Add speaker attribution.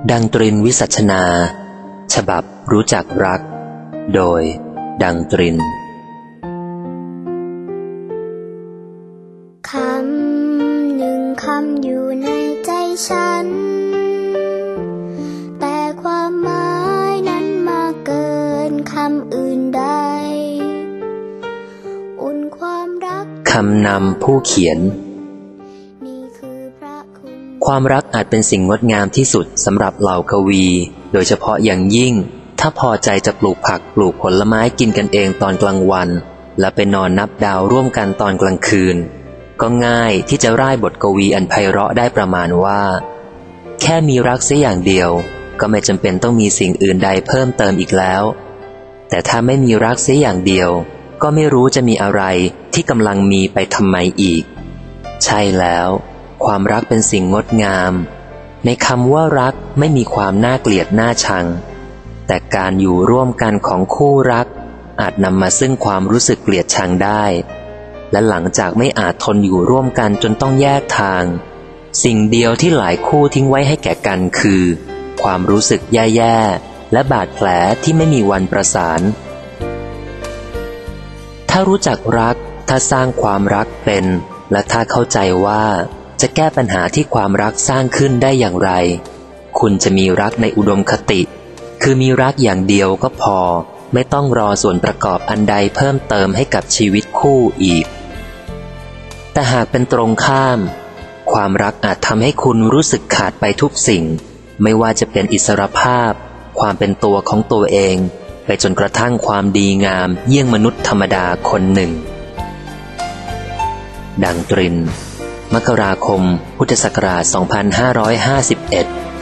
Speaker 1: ดังตรินวิสัชนาฉบับรู้จักรักโดยดังตริน
Speaker 2: คำหนึ่งคำอยู่ในใจฉันแต่ความหมายนั้นมากเกินคำอื่นใดอุ่นความรัก
Speaker 1: คำนำผู้เขียนความรักอาจเป็นสิ่งงดงามที่สุดสำหรับเหล่ากวีโดยเฉพาะอย่างยิ่งถ้าพอใจจะปลูกผักปลูกผลไม้กินกันเองตอนกลางวันและไปนอนนับดาวร่วมกันตอนกลางคืนก็ง่ายที่จะร่ายบทกวีอันไพเราะได้ประมาณว่าแค่มีรักเสียอย่างเดียวก็ไม่จำเป็นต้องมีสิ่งอื่นใดเพิ่มเติมอีกแล้วแต่ถ้าไม่มีรักเสียอย่างเดียวก็ไม่รู้จะมีอะไรที่กำลังมีไปทำไมอีกใช่แล้วความรักเป็นสิ่งงดงามในคำว่ารักไม่มีความน่าเกลียดน่าชังแต่การอยู่ร่วมกันของคู่รักอาจนำมาซึ่งความรู้สึกเกลียดชังได้และหลังจากไม่อาจทนอยู่ร่วมกันจนต้องแยกทางสิ่งเดียวที่หลายคู่ทิ้งไว้ให้แก่กันคือความรู้สึกแย่ๆและบาดแผลที่ไม่มีวันประสานถ้ารู้จักรักถ้าสร้างความรักเป็นและถ้าเข้าใจว่าจะแก้ปัญหาที่ความรักสร้างขึ้นได้อย่างไรคุณจะมีรักในอุดมคติคือมีรักอย่างเดียวก็พอไม่ต้องรอส่วนประกอบอันใดเพิ่มเติมให้กับชีวิตคู่อีกแต่หากเป็นตรงข้ามความรักอาจทำให้คุณรู้สึกขาดไปทุกสิ่งไม่ว่าจะเป็นอิสรภาพความเป็นตัวของตัวเองไปจนกระทั่งความดีงามเยี่ยงมนุษย์ธรรมดาคนหนึ่งดังตรินมกราคมพุทธศักราช 2551